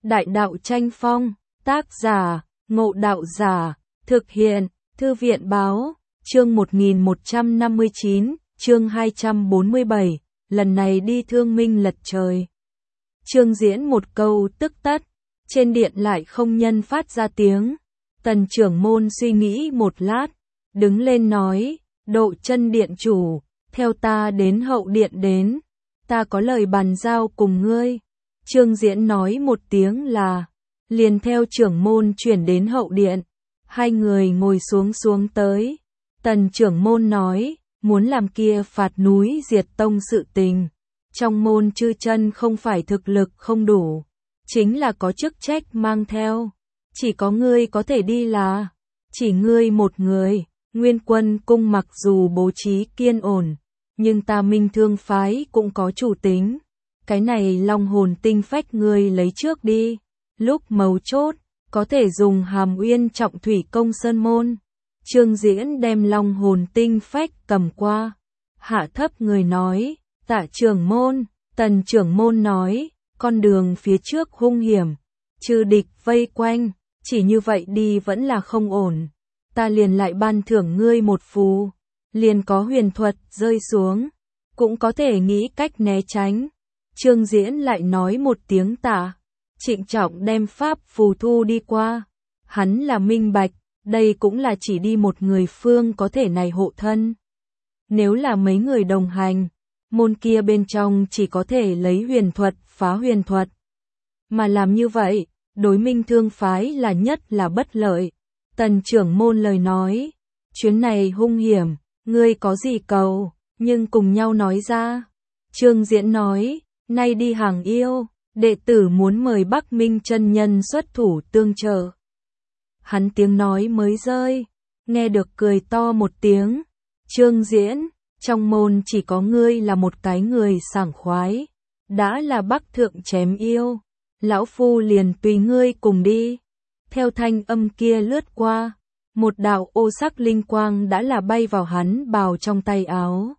Đại đạo tranh phong, tác giả, Ngộ Đạo Giả, thực hiện, Thư viện báo, chương 1159, chương 247, lần này đi thương minh lật trời. Trương Diễn một câu tức tắt, trên điện lại không nhân phát ra tiếng. Tần trưởng môn suy nghĩ một lát, đứng lên nói, Độ Chân điện chủ, theo ta đến hậu điện đến, ta có lời bàn giao cùng ngươi. Trương Diễn nói một tiếng là, liền theo trưởng môn chuyển đến hậu điện. Hai người ngồi xuống tới. Tần trưởng môn nói, muốn làm kia phạt núi diệt tông sự tình. Trong môn chư chân không phải thực lực không đủ, chính là có chức trách mang theo. Chỉ có ngươi có thể đi là, chỉ ngươi một người. Nguyên Quân cung mặc dù bố trí kiên ổn, nhưng ta Minh Thương phái cũng có chủ tính. Cái này long hồn tinh phách ngươi lấy trước đi. Lúc mấu chốt, có thể dùng Hàm Uyên Trọng Thủy Công Sơn môn. Trương Diễn đem long hồn tinh phách cầm qua. Hạ thấp người nói, Tạ trưởng môn. Tần trưởng môn nói, con đường phía trước hung hiểm, trừ địch vây quanh, chỉ như vậy đi vẫn là không ổn. Ta liền lại ban thưởng ngươi một phù, liền có huyền thuật rơi xuống, cũng có thể nghĩ cách né tránh. Trương Diễn lại nói một tiếng tạ, trịnh trọng đem pháp phù thu đi qua. Hắn là minh bạch, đây cũng là chỉ đi một người phương có thể này hộ thân. Nếu là mấy người đồng hành, môn kia bên trong chỉ có thể lấy huyền thuật phá huyền thuật. Mà làm như vậy, đối Minh Thương phái là nhất là bất lợi. Tần trưởng môn lời nói, chuyến này hung hiểm, ngươi có gì cầu, nhưng cùng nhau nói ra. Trương Diễn nói, nay đi hàng yêu, đệ tử muốn mời Bắc Minh chân nhân xuất thủ tương trợ. Hắn tiếng nói mới rơi, nghe được cười to một tiếng. Trương Diễn, trong môn chỉ có ngươi là một cái người sảng khoái, đã là Bắc thượng chém yêu, lão phu liền tùy ngươi cùng đi. Theo thanh âm kia lướt qua, một đạo ô sắc linh quang đã là bay vào hắn bào trong tay áo.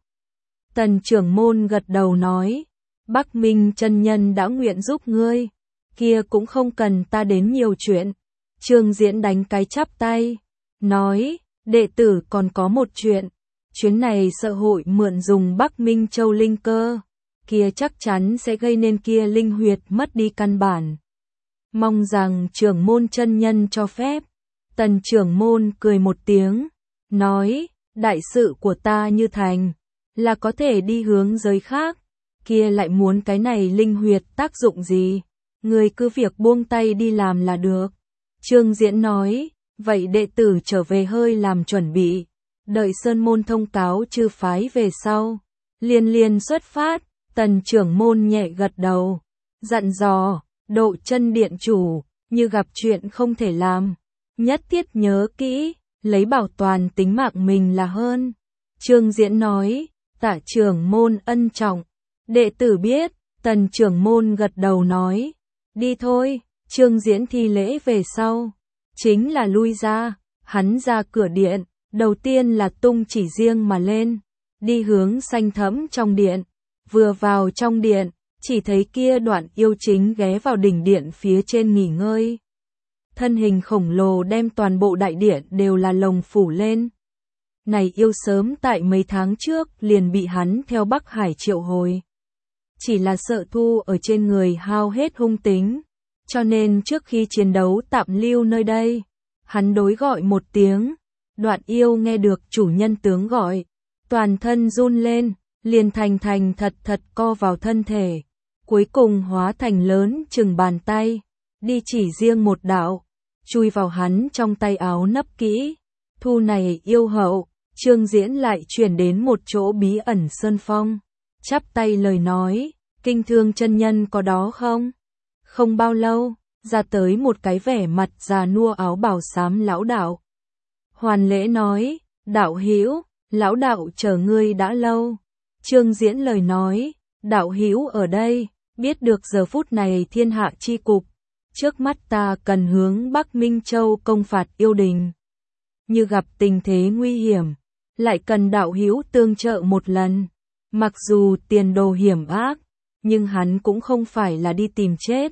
Tần trưởng môn gật đầu nói, Bắc Minh chân nhân đã nguyện giúp ngươi, kia cũng không cần ta đến nhiều chuyện. Trương Diễn đánh cái chắp tay, nói, đệ tử còn có một chuyện. Chuyến này sợ hội mượn dùng Bắc Minh Châu linh cơ, kia chắc chắn sẽ gây nên kia linh huyệt mất đi căn bản. Mong rằng trưởng môn chân nhân cho phép. Tần trưởng môn cười một tiếng, nói, đại sự của ta như thành, là có thể đi hướng giới khác, kia lại muốn cái này linh huyệt tác dụng gì, người cứ việc buông tay đi làm là được. Trương Diễn nói, vậy đệ tử trở về hơi làm chuẩn bị, đợi sơn môn thông cáo chư phái về sau, liền xuất phát. Tần trưởng môn nhẹ gật đầu, dặn dò, Độ Chân điện chủ, như gặp chuyện không thể làm, nhất thiết nhớ kỹ, lấy bảo toàn tính mạng mình là hơn. Trương Diễn nói, Tạ trưởng môn ân trọng, đệ tử biết. Tần trưởng môn gật đầu nói, đi thôi. Trương Diễn thi lễ về sau, chính là lui ra. Hắn ra cửa điện, đầu tiên là tung chỉ riêng mà lên, đi hướng xanh thẫm trong điện. Vừa vào trong điện, chỉ thấy kia đoạn yêu chính ghé vào đỉnh điện phía trên nghỉ ngơi. Thân hình khổng lồ đem toàn bộ đại điện đều là lồng phủ lên. Này yêu sớm tại mấy tháng trước liền bị hắn theo Bắc Hải triệu hồi. Chỉ là sợ thu ở trên người hao hết hung tính, cho nên trước khi chiến đấu tạm lưu nơi đây. Hắn đối gọi một tiếng, đoạn yêu nghe được chủ nhân tướng gọi, toàn thân run lên, liền thành thật co vào thân thể, cuối cùng hóa thành lớn chừng bàn tay, đi chỉ riêng một đạo, chui vào hắn trong tay áo nấp kỹ. Thu này yêu hậu, Trương Diễn lại chuyển đến một chỗ bí ẩn sơn phong, chắp tay lời nói, Kinh Thương chân nhân có đó không? Không bao lâu, ra tới một cái vẻ mặt già nua áo bào xám lão đạo. Hoàn lễ nói, đạo hữu, lão đạo chờ ngươi đã lâu. Trương Diễn lời nói, đạo hữu ở đây, biết được giờ phút này thiên hạ chi cục, trước mắt ta cần hướng Bắc Minh Châu công phạt yêu đình. Như gặp tình thế nguy hiểm, lại cần đạo hữu tương trợ một lần. Mặc dù tiền đồ hiểm ác, nhưng hắn cũng không phải là đi tìm chết.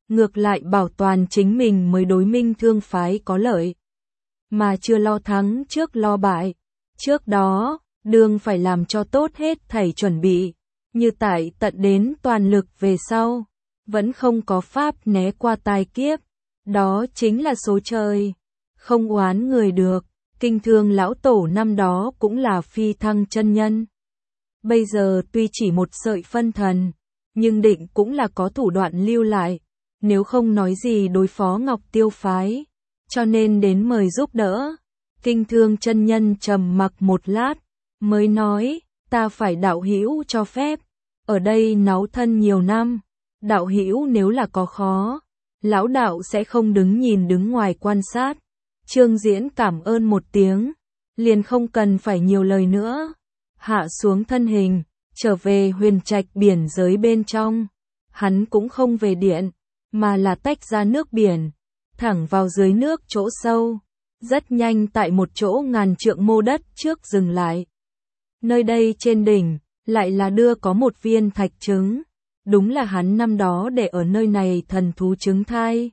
ngược lại bảo toàn chính mình mới đối Minh Thương phái có lợi, mà chưa lo thắng trước lo bại. Trước đó, đương phải làm cho tốt hết thảy chuẩn bị, như tại tận đến toàn lực về sau, vẫn không có pháp né qua tai kiếp. Đó chính là số trời, không oán người được. Kinh Thương lão tổ năm đó cũng là phi thăng chân nhân. Bây giờ tuy chỉ một sợi phân thần, nhưng định cũng là có thủ đoạn lưu lại, nếu không nói gì đối phó Ngọc Tiêu phái, cho nên đến mời giúp đỡ. Kinh Thương chân nhân trầm mặc một lát, mới nói, ta phải đạo hữu cho phép, ở đây náu thân nhiều năm, đạo hữu nếu là có khó, lão đạo sẽ không đứng ngoài quan sát. Trương Diễn cảm ơn một tiếng, liền không cần phải nhiều lời nữa, hạ xuống thân hình, trở về huyền trạch biển giới bên trong. Hắn cũng không về điện, mà là tách ra nước biển, thẳng vào dưới nước chỗ sâu, rất nhanh tại một chỗ ngàn trượng mô đất trước dừng lại. Nơi đây trên đỉnh, lại là đưa có một viên thạch trứng, đúng là hắn năm đó để ở nơi này thần thú trứng thai.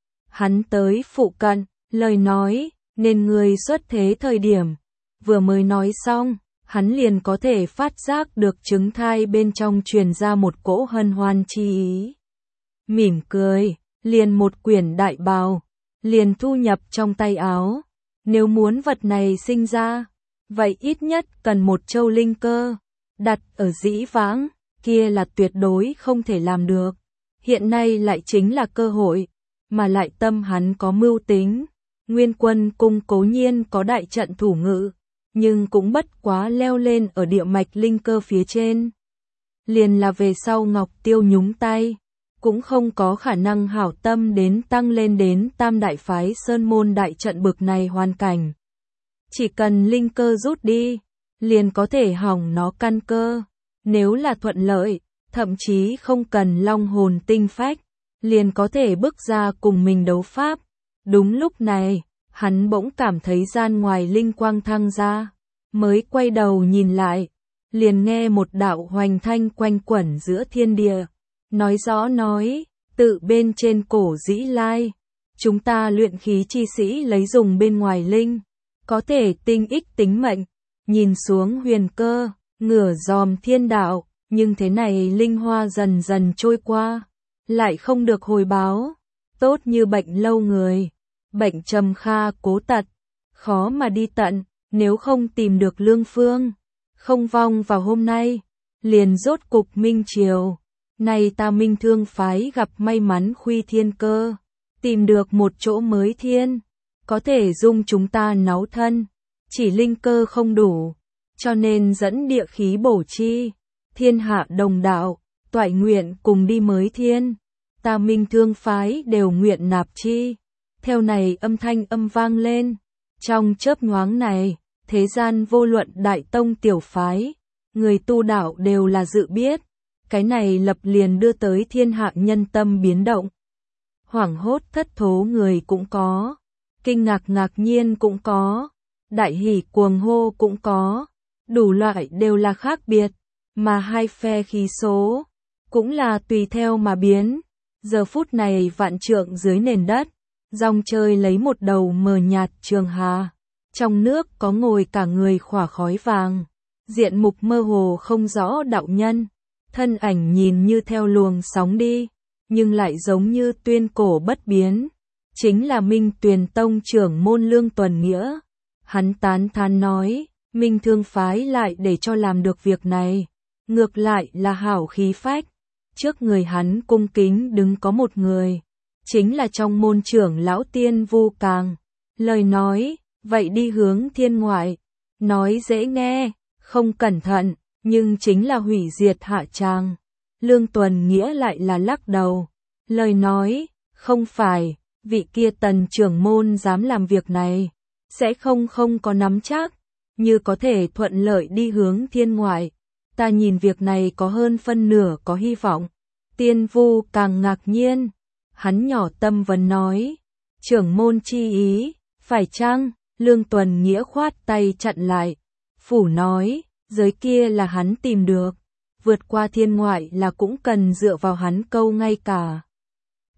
Hắn tới phụ cận, lời nói, nên người xuất thế thời điểm, vừa mới nói xong, hắn liền có thể phát giác được trứng thai bên trong truyền ra một cỗ hân hoan chi ý. Mỉm cười, liền một quyển đại bào, liền thu nhập trong tay áo. Nếu muốn vật này sinh ra, vậy ít nhất cần một châu linh cơ, đặt ở dĩ vãng, kia là tuyệt đối không thể làm được. Hiện nay lại chính là cơ hội, mà lại tâm hắn có mưu tính. Nguyên Quân cung cố nhiên có đại trận thủ ngự, nhưng cũng bất quá leo lên ở địa mạch linh cơ phía trên. Liền là về sau Ngọc Tiêu nhúng tay, cũng không có khả năng hảo tâm đến tăng lên đến tam đại phái sơn môn đại trận bực này hoàn cảnh. Chỉ cần linh cơ rút đi, liền có thể hỏng nó căn cơ. Nếu là thuận lợi, thậm chí không cần long hồn tinh phách, liền có thể bước ra cùng mình đấu pháp. Đúng lúc này, hắn bỗng cảm thấy gian ngoài linh quang thăng ra, mới quay đầu nhìn lại, liền nghe một đạo hoành thanh quanh quẩn giữa thiên địa, nói rõ nói, tự bên trên cổ dĩ lai, chúng ta luyện khí chi sĩ lấy dùng bên ngoài linh, có thể tinh ích tính mệnh, nhìn xuống huyền cơ, ngửa dòm thiên đạo, nhưng thế này linh hoa dần dần trôi qua, lại không được hồi báo, tốt như bệnh lâu người. Bệnh trầm kha cố tật, khó mà đi tận, nếu không tìm được lương phương, không vong vào hôm nay, liền rốt cục minh triều. Này ta Minh Thương phái gặp may mắn khuy thiên cơ, tìm được một chỗ mới thiên, có thể dung chúng ta náu thân, chỉ linh cơ không đủ, cho nên dẫn địa khí bổ chi, thiên hạ đồng đạo, toại nguyện cùng đi mới thiên, ta Minh Thương phái đều nguyện nạp chi. Theo này âm thanh âm vang lên, trong chớp nhoáng này, thế gian vô luận đại tông tiểu phái, người tu đạo đều là dự biết, cái này lập liền đưa tới thiên hạ nhân tâm biến động. Hoảng hốt thất thố người cũng có, kinh ngạc ngạc nhiên cũng có, đại hỉ cuồng hô cũng có, đủ loại đều là khác biệt, mà hai phe khí số, cũng là tùy theo mà biến. Giờ phút này vạn trượng dưới nền đất, dòng trời lấy một đầu mờ nhạt trường hà, trong nước có ngồi cả người khỏa khói vàng, diện mục mơ hồ không rõ đạo nhân, thân ảnh nhìn như theo luồng sóng đi, nhưng lại giống như tuyên cổ bất biến, chính là Minh Tuyền Tông trưởng môn Lương Tuần Nghĩa. Hắn tán thán nói, Minh Thương phái lại để cho làm được việc này, ngược lại là hảo khí phách. Trước người hắn cung kính đứng có một người, chính là trong môn trưởng lão Tiên Vu Càng. Lời nói, vậy đi hướng thiên ngoại, nói dễ nghe, không cẩn thận, nhưng chính là hủy diệt hạ tràng. Lương Tuần Nghĩa lại là lắc đầu, lời nói, không phải, vị kia Tần trưởng môn dám làm việc này, sẽ không có nắm chắc, như có thể thuận lợi đi hướng thiên ngoại. Ta nhìn việc này có hơn phân nửa có hy vọng. Tiên Vu Càng ngạc nhiên, hắn nhỏ tâm vấn nói, trưởng môn chi ý, phải chăng? Lương Tuần Nghĩa khoát tay chặn lại, phủ nói, giới kia là hắn tìm được, vượt qua thiên ngoại là cũng cần dựa vào hắn câu ngay cả.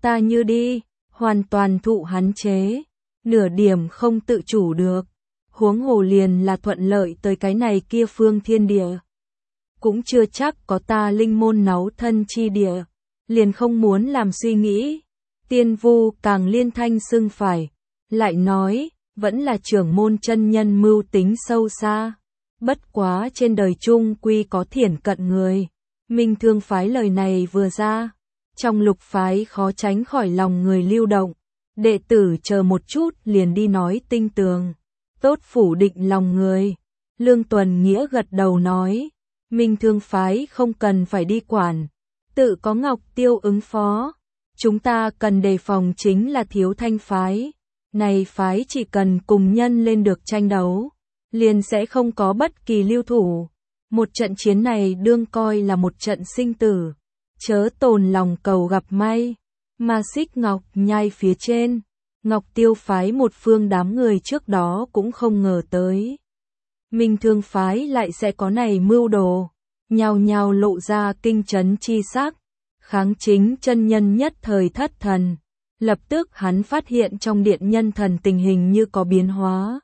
ta như đi, hoàn toàn thụ hắn chế, nửa điểm không tự chủ được, huống hồ liền là thuận lợi tới cái này kia phương thiên địa. Cũng chưa chắc có ta linh môn náu thân chi địa, liền không muốn làm suy nghĩ. Tiên Vu càng liên thanh xưng phải, lại nói, vẫn là trưởng môn chân nhân mưu tính sâu xa. Bất quá trên đời chung quy có thiển cận người. Minh Thương phái lời này vừa ra, trong lục phái khó tránh khỏi lòng người lưu động. Đệ tử chờ một chút liền đi nói tinh tường. Tốt phủ định lòng người. Lương Tuần Nghĩa gật đầu nói, Minh Thương phái không cần phải đi quản, tự có Ngọc Tiêu ứng phó. Chúng ta cần đề phòng chính là Thiếu Thanh phái. Này phái chỉ cần cùng nhân lên được tranh đấu, liền sẽ không có bất kỳ lưu thủ. Một trận chiến này đương coi là một trận sinh tử. Chớ tồn lòng cầu gặp may. Mà Xích Ngọc Nhai phía trên, Ngọc Tiêu phái một phương đám người trước đó cũng không ngờ tới. Minh Thương phái lại sẽ có này mưu đồ, nhao nhao lộ ra kinh chấn chi sắc. Kháng Chính chân nhân nhất thời thất thần, lập tức hắn phát hiện trong điện nhân thần tình hình như có biến hóa.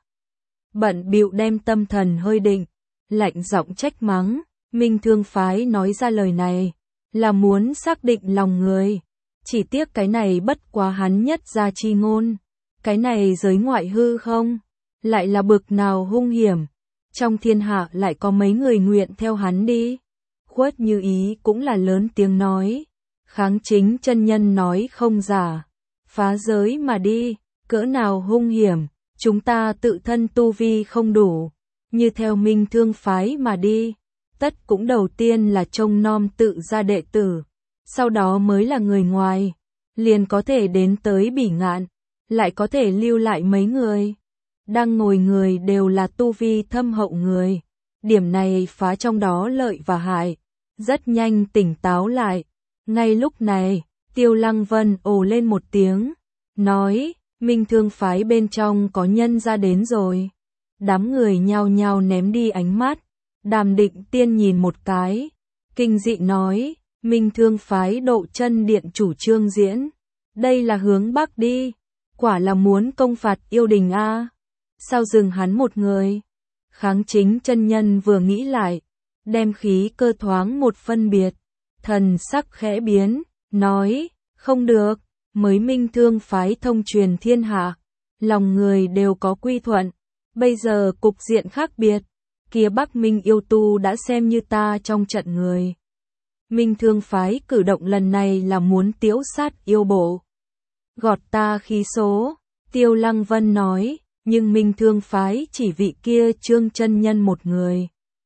Bận bịu đem tâm thần hơi định, lạnh giọng trách mắng, Minh Thương phái nói ra lời này, là muốn xác định lòng người. Chỉ tiếc cái này bất quá hắn nhất ra chi ngôn, cái này giới ngoại hư không, lại là bực nào hung hiểm, trong thiên hạ lại có mấy người nguyện theo hắn đi. Khuất Như Ý cũng là lớn tiếng nói, Kháng Chính chân nhân nói không giả, phá giới mà đi, cỡ nào hung hiểm, chúng ta tự thân tu vi không đủ, như theo Minh Thương phái mà đi, tất cũng đầu tiên là trông nom tự gia đệ tử, sau đó mới là người ngoài, liền có thể đến tới Bỉ Ngạn, lại có thể lưu lại mấy người. Đang ngồi người đều là tu vi thâm hậu người, điểm này phá trong đó lợi và hại, rất nhanh tỉnh táo lại. Ngay lúc này, Tiêu Lăng Vân ồ lên một tiếng, nói, Minh Thương phái bên trong có nhân ra đến rồi. Đám người nhao nhao ném đi ánh mắt, Đàm Định Tiên nhìn một cái, kinh dị nói, Minh Thương phái Độ Chân Điện chủ trương diễn, đây là hướng Bắc đi, quả là muốn công phạt yêu đình a. Sao dừng hắn một người? Kháng Chính chân nhân vừa nghĩ lại, đem khí cơ thoáng một phân biệt, thần sắc khẽ biến, nói, không được, mới Minh Thương phái thông truyền thiên hạ, lòng người đều có quy thuận, bây giờ cục diện khác biệt, kia Bắc Minh yêu tu đã xem như ta trong trận người. Minh Thương phái cử động lần này là muốn tiễu sát yêu bộ, gọt ta khí số. Tiêu Lăng Vân nói, nhưng Minh Thương phái chỉ vị kia Trương chân nhân một người,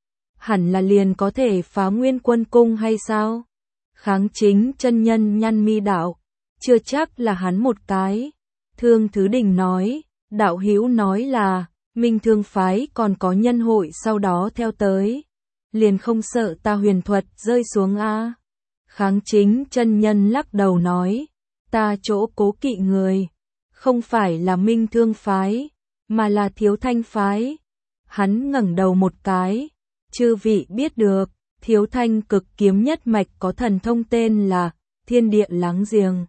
hẳn là liền có thể phá Nguyên Quân cung hay sao? Kháng Chính chân nhân nhăn mi đạo, chưa chắc là hắn một cái. Thương Thứ Đình nói, đạo hữu nói là Minh Thương phái còn có nhân hội sau đó theo tới, liền không sợ ta huyền thuật rơi xuống a? Kháng Chính chân nhân lắc đầu nói, ta chỗ cố kỵ người, không phải là Minh Thương phái, mà là Thiếu Thanh phái. Hắn ngẩng đầu một cái, chư vị biết được, Thiếu Thanh cực kiếm nhất mạch có thần thông tên là Thiên Địa Láng Giềng.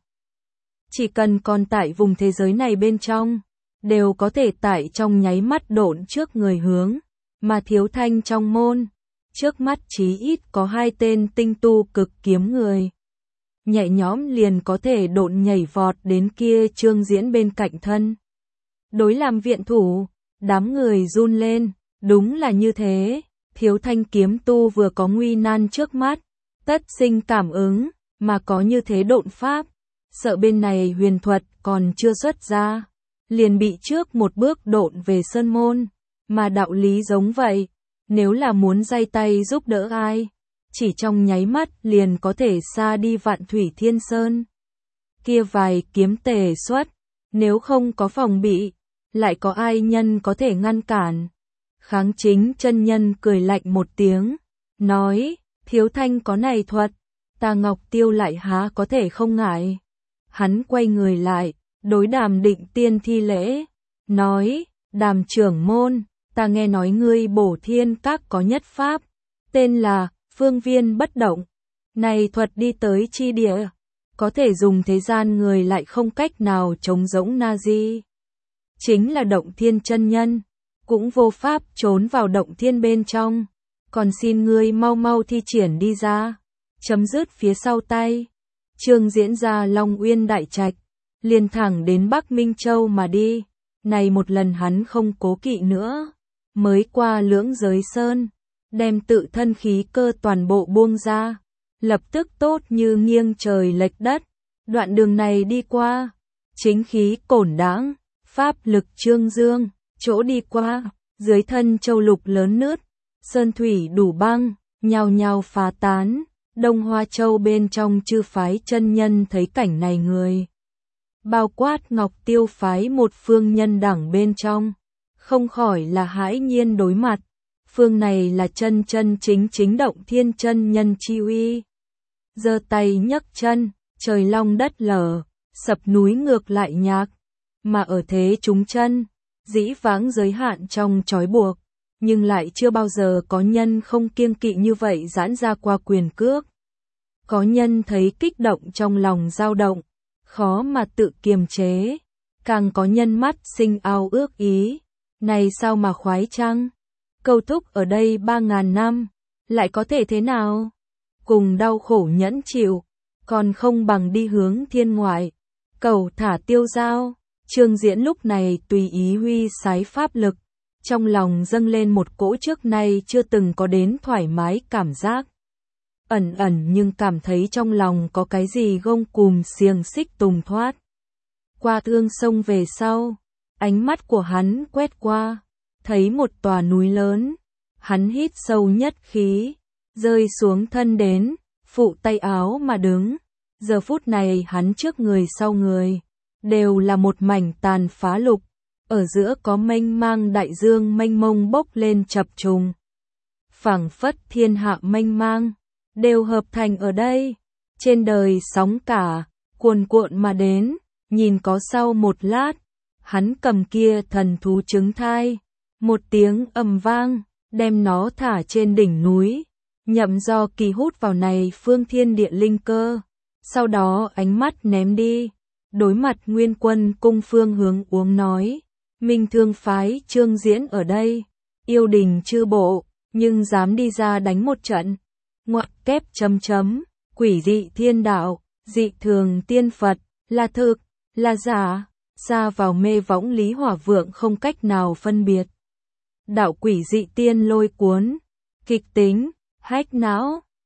Chỉ cần còn tại vùng thế giới này bên trong, đều có thể tại trong nháy mắt độn trước người hướng, mà Thiếu Thanh trong môn, trước mắt chí ít có 2 tên tinh tu cực kiếm người. Nhẹ nhõm liền có thể độn nhảy vọt đến kia Trương Diễn bên cạnh thân. Đối làm viện thủ, đám người run lên, đúng là như thế, Thiếu Thanh kiếm tu vừa có nguy nan trước mắt, tất sinh cảm ứng, mà có như thế độn pháp, sợ bên này huyền thuật còn chưa xuất ra, liền bị trước một bước độn về sơn môn, mà đạo lý giống vậy, nếu là muốn giay tay giúp đỡ ai, chỉ trong nháy mắt liền có thể xa đi Vạn Thủy Thiên Sơn. Kia vài kiếm tề xuất, nếu không có phòng bị, lại có ai nhân có thể ngăn cản. Kháng Chính chân nhân cười lạnh một tiếng, nói, Thiếu Thanh có này thuật, ta Ngọc Tiêu lại há có thể không ngại. Hắn quay người lại, đối Đàm Định Tiên thi lễ, nói, Đàm trưởng môn, ta nghe nói ngươi Bổ Thiên Các có nhất pháp, tên là Phương Viên Bất Động. Này thuật đi tới chi địa, có thể dùng thế gian người lại không cách nào trống rỗng Nazi. Chính là động thiên chân nhân, cũng vô pháp trốn vào động thiên bên trong, còn xin ngươi mau mau thi triển đi ra, chấm dứt phía sau tay. Trương Diễn ra Long Uyên Đại Trạch, liền thẳng đến Bắc Minh Châu mà đi, này một lần hắn không cố kỵ nữa, mới qua Lưỡng Giới Sơn, đem tự thân khí cơ toàn bộ buông ra, lập tức tốt như nghiêng trời lệch đất, đoạn đường này đi qua, chính khí cổn đãng, pháp lực trương dương, chỗ đi qua, dưới thân châu lục lớn nứt, sơn thủy đủ băng, nhao nhao phá tán. Đông Hoa Châu bên trong chư phái chân nhân thấy cảnh này người, bao quát Ngọc Tiêu phái một phương nhân đẳng bên trong, không khỏi là hãi nhiên đối mặt, phương này là chân chân chính chính động thiên chân nhân chi uy. Giơ tay nhấc chân, trời long đất lở, sập núi ngược lại nhạc, mà ở thế chúng chân, dĩ vãng giới hạn trong trói buộc, nhưng lại chưa bao giờ có nhân không kiêng kỵ như vậy giãn ra qua quyền cước. Có nhân thấy kích động trong lòng dao động, khó mà tự kiềm chế, càng có nhân mắt sinh ao ước ý, này sao mà khoái chăng? Câu thúc ở đây 3.000 năm, lại có thể thế nào? Cùng đau khổ nhẫn chịu, còn không bằng đi hướng thiên ngoại, cầu thả tiêu dao. Trương Diễn lúc này tùy ý huy sái pháp lực, trong lòng dâng lên một cỗ trước nay chưa từng có đến thoải mái cảm giác. Ẩn ẩn nhưng cảm thấy trong lòng có cái gì gông cùm xiềng xích tùng thoát. Qua thương sông về sau, ánh mắt của hắn quét qua, thấy một tòa núi lớn, hắn hít sâu nhất khí, rơi xuống thân đến, phụ tay áo mà đứng. Giờ phút này hắn trước người sau người, đều là một mảnh tàn phá lục, ở giữa có mênh mang đại dương mênh mông bốc lên chập trùng. Phảng phất thiên hạ mênh mang, đều hợp thành ở đây, trên đời sóng cả, cuồn cuộn mà đến, nhìn có sau một lát, hắn cầm kia thần thú trứng thai, một tiếng ầm vang, đem nó thả trên đỉnh núi, nhậm do kỳ hút vào này phương thiên địa linh cơ, sau đó ánh mắt ném đi, đối mặt Nguyên Quân cung phương hướng uống nói, Minh Thương phái Trương Diễn ở đây, yêu đình chư bộ, nhưng dám đi ra đánh một trận. Ngoặc kép chấm chấm, quỷ dị thiên đạo, dị thường tiên Phật, là thực, là giả, xa vào mê võng Lý Hỏa Vượng không cách nào phân biệt. Đạo quỷ dị tiên lôi cuốn, kịch tính, hách não,